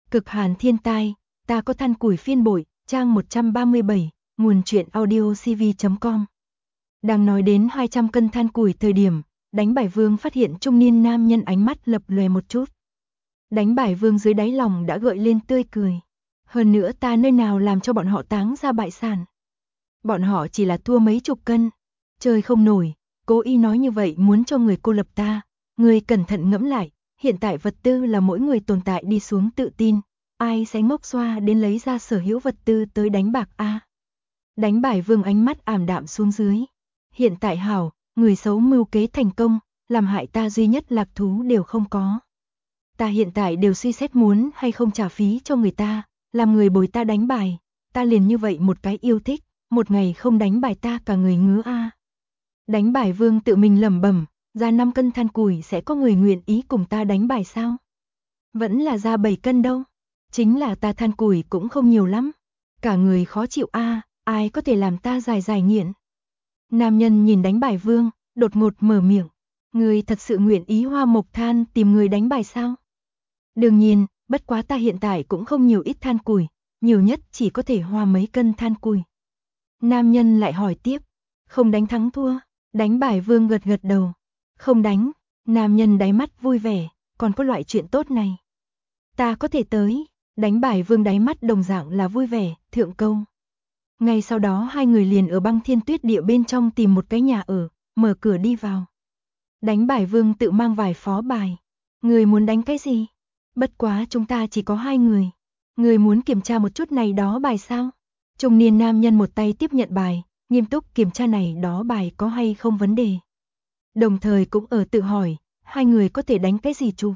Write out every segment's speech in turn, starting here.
Cực hàn thiên tai, ta có than củi phiên bội, trang 137, nguồn truyện audio cv.com. Đang nói đến 200 cân than củi thời điểm, Đánh Bài Vương phát hiện trung niên nam nhân ánh mắt lập lòe một chút. Đánh Bài Vương dưới đáy lòng đã gợi lên tươi cười. Hơn nữa ta nơi nào làm cho bọn họ táng ra bại sản. Bọn họ chỉ là thua mấy chục cân, chơi không nổi, cố ý nói như vậy muốn cho người cô lập ta. Người cẩn thận ngẫm lại, hiện tại vật tư là mỗi người tồn tại đi xuống tự tin, ai sẽ ngốc xoa đến lấy ra sở hữu vật tư tới đánh bạc a? Đánh Bài Vương ánh mắt ảm đạm xuống dưới. Hiện tại hảo, người xấu mưu kế thành công, làm hại ta duy nhất lạc thú đều không có. Ta hiện tại đều suy xét muốn hay không trả phí cho người ta, làm người bồi ta đánh bài, ta liền như vậy một cái yêu thích, một ngày không đánh bài ta cả người ngứa a. Đánh Bài Vương tự mình lẩm bẩm, ra 5 cân than củi sẽ có người nguyện ý cùng ta đánh bài sao? Vẫn là ra 7 cân đâu, chính là ta than củi cũng không nhiều lắm, cả người khó chịu a, ai có thể làm ta dài dài nghiện. Nam nhân nhìn Đánh Bài Vương, đột ngột mở miệng, người thật sự nguyện ý hoa mộc than tìm người đánh bài sao? Đương nhiên, bất quá ta hiện tại cũng không nhiều ít than củi, nhiều nhất chỉ có thể hoa mấy cân than củi. Nam nhân lại hỏi tiếp, không đánh thắng thua? Đánh Bài Vương gật gật đầu, không đánh. Nam nhân đáy mắt vui vẻ, còn có loại chuyện tốt này. Ta có thể tới. Đánh Bài Vương đáy mắt đồng dạng là vui vẻ, thượng câu. Ngay sau đó hai người liền ở Băng Thiên Tuyết Địa bên trong tìm một cái nhà ở, mở cửa đi vào. Đánh Bài Vương tự mang vài phó bài. Người muốn đánh cái gì? Bất quá chúng ta chỉ có 2 người. Người muốn kiểm tra một chút này đó bài sao? Trung niên nam nhân một tay tiếp nhận bài, nghiêm túc kiểm tra này đó bài có hay không vấn đề. Đồng thời cũng ở tự hỏi, 2 người có thể đánh cái gì chụp?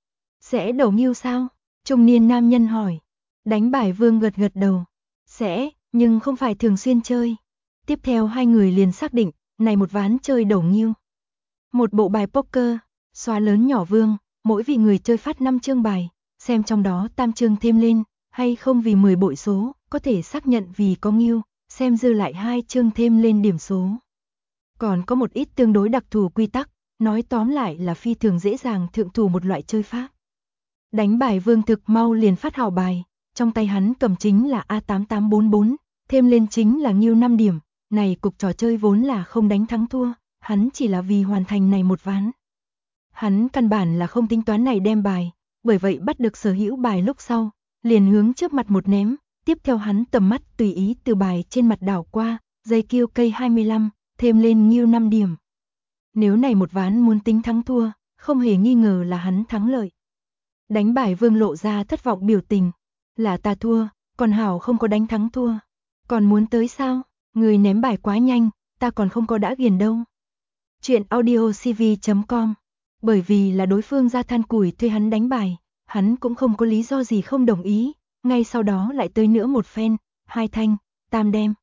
Sẽ đầu nghiêu sao? Trung niên nam nhân hỏi. Đánh Bài Vương gật gật đầu. Sẽ, nhưng không phải thường xuyên chơi. Tiếp theo 2 người liền xác định, này một ván chơi đầu nghiêu. Một bộ bài poker, xóa lớn nhỏ vương, mỗi vị người chơi phát 5 chương bài, xem trong đó tam chương thêm lên, hay không vì 10 bội số, có thể xác nhận vì có nghiêu, xem dư lại 2 chương thêm lên điểm số. Còn có một ít tương đối đặc thù quy tắc, nói tóm lại là phi thường dễ dàng thượng thủ một loại chơi pháp. Đánh Bài Vương thực mau liền phát hảo bài, trong tay hắn cầm chính là A8844, thêm lên chính là nghiêu 5 điểm, này cục trò chơi vốn là không đánh thắng thua, hắn chỉ là vì hoàn thành này một ván. Hắn căn bản là không tính toán này đem bài, bởi vậy bắt được sở hữu bài lúc sau, liền hướng trước mặt một ném, tiếp theo hắn tầm mắt tùy ý từ bài trên mặt đảo qua, dây kiêu cây 25, thêm lên nghiêu 5 điểm. Nếu này một ván muốn tính thắng thua, không hề nghi ngờ là hắn thắng lợi. Đánh Bài Vương lộ ra thất vọng biểu tình, là ta thua, còn hảo không có đánh thắng thua. Còn muốn tới sao? Người ném bài quá nhanh, ta còn không có đã ghiền đâu. Chuyện audio cv.com. Bởi vì là đối phương ra than củi thuê hắn đánh bài, hắn cũng không có lý do gì không đồng ý, ngay sau đó lại tới nữa một phen, 2 thanh, tam đem.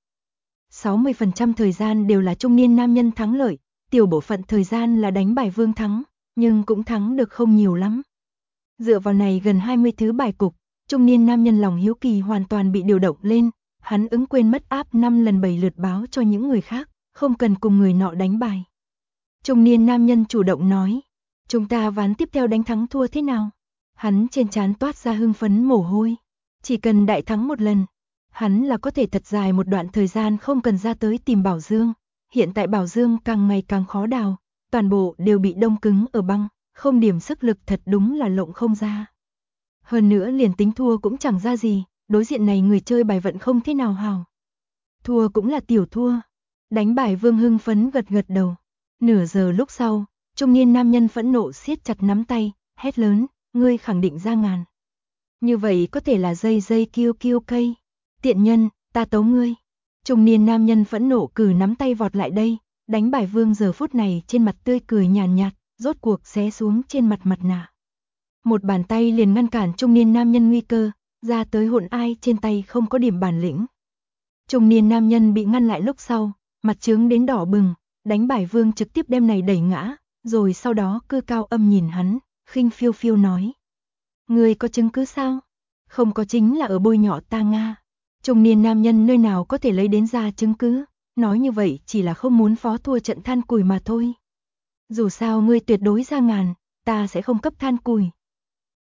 60% thời gian đều là trung niên nam nhân thắng lợi, tiểu bộ phận thời gian là Đánh Bài Vương thắng, nhưng cũng thắng được không nhiều lắm. Dựa vào này gần 20 thứ bài cục, trung niên nam nhân lòng hiếu kỳ hoàn toàn bị điều động lên, hắn ứng quên mất áp 5 lần 7 lượt báo cho những người khác, không cần cùng người nọ đánh bài. Trung niên nam nhân chủ động nói, chúng ta ván tiếp theo đánh thắng thua thế nào? Hắn trên trán toát ra hưng phấn mồ hôi, chỉ cần đại thắng một lần, hắn là có thể thật dài một đoạn thời gian không cần ra tới tìm Bảo Dương. Hiện tại Bảo Dương càng ngày càng khó đào, toàn bộ đều bị đông cứng ở băng, không điểm sức lực thật đúng là lộng không ra. Hơn nữa liền tính thua cũng chẳng ra gì, đối diện này người chơi bài vận không thế nào hào. Thua cũng là tiểu thua. Đánh Bài Vương hưng phấn gật gật đầu. Nửa giờ lúc sau, trung niên nam nhân phẫn nộ siết chặt nắm tay, hét lớn, ngươi khẳng định ra ngàn. Như vậy có thể là dây kiêu kiêu cây. Tiện nhân, ta tấu ngươi. Trung niên nam nhân phẫn nộ cử nắm tay vọt lại đây, Đánh Bài Vương giờ phút này trên mặt tươi cười nhàn nhạt, rốt cuộc xé xuống trên mặt mặt nạ. Một bàn tay liền ngăn cản trung niên nam nhân nguy cơ, ra tới hỗn ai trên tay không có điểm bản lĩnh. Trung niên nam nhân bị ngăn lại lúc sau, mặt trướng đến đỏ bừng, Đánh Bài Vương trực tiếp đem này đẩy ngã, rồi sau đó cư cao âm nhìn hắn, khinh phiêu phiêu nói. Ngươi có chứng cứ sao? Không có chính là ở bôi nhọ ta Nga. Trung niên nam nhân nơi nào có thể lấy đến ra chứng cứ, nói như vậy chỉ là không muốn phó thua trận than củi mà thôi. Dù sao ngươi tuyệt đối ra ngàn, ta sẽ không cấp than củi.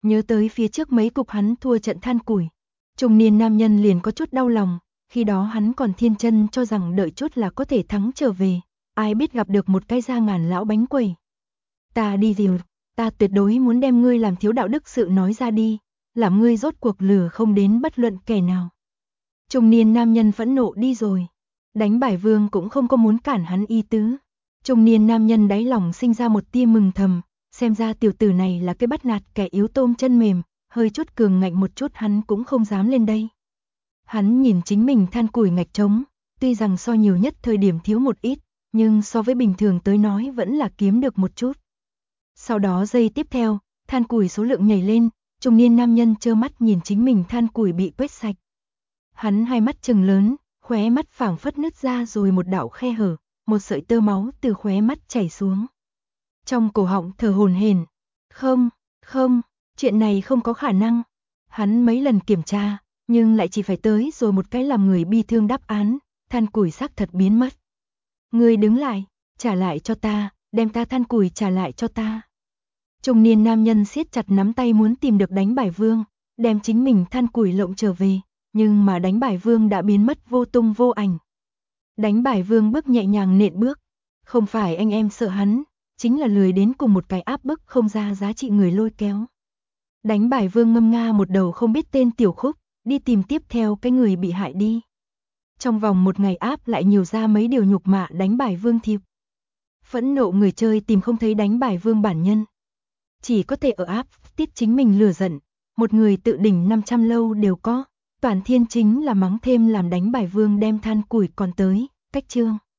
Nhớ tới phía trước mấy cục hắn thua trận than củi, trung niên nam nhân liền có chút đau lòng, khi đó hắn còn thiên chân cho rằng đợi chút là có thể thắng trở về, ai biết gặp được một cái da ngàn lão bánh quẩy. Ta đi rồi, ta tuyệt đối muốn đem ngươi làm thiếu đạo đức sự nói ra đi, làm ngươi rốt cuộc lừa không đến bất luận kẻ nào. Trung niên nam nhân phẫn nộ đi rồi, đánh bải vương cũng không có muốn cản hắn ý tứ. Trung niên nam nhân đáy lòng sinh ra một tia mừng thầm, xem ra tiểu tử này là cái bắt nạt kẻ yếu tôm chân mềm, hơi chút cường ngạnh một chút hắn cũng không dám lên đây. Hắn nhìn chính mình than củi ngạch trống, tuy rằng so nhiều nhất thời điểm thiếu một ít, nhưng so với bình thường tới nói vẫn là kiếm được một chút. Sau đó giây tiếp theo, than củi số lượng nhảy lên, trung niên nam nhân trơ mắt nhìn chính mình than củi bị quét sạch. Hắn hai mắt trừng lớn, khóe mắt phảng phất nứt ra rồi một đạo khe hở, một sợi tơ máu từ khóe mắt chảy xuống. Trong cổ họng thở hổn hển, không, chuyện này không có khả năng. Hắn mấy lần kiểm tra, nhưng lại chỉ phải tới rồi một cái làm người bi thương đáp án, than củi xác thật biến mất. Ngươi đứng lại, trả lại cho ta, đem ta than củi trả lại cho ta. Trung niên nam nhân siết chặt nắm tay muốn tìm được đánh bải vương, đem chính mình than củi lộng trở về, nhưng mà đánh bải vương đã biến mất vô tung vô ảnh. Đánh bải vương bước nhẹ nhàng nện bước, không phải anh em sợ hắn, chính là lười đến cùng một cái áp bức không ra giá trị người lôi kéo. Đánh bải vương ngâm nga một đầu không biết tên tiểu khúc, đi tìm tiếp theo cái người bị hại đi. Trong vòng một ngày áp lại nhiều ra mấy điều nhục mạ đánh bải vương thiệp. Phẫn nộ người chơi tìm không thấy đánh bải vương bản nhân. Chỉ có thể ở áp tiết chính mình lừa giận, một người tự đỉnh 500 lâu đều có. Toàn thiên chính là mắng thêm làm đánh bải vương đem than củi còn tới, cách chương.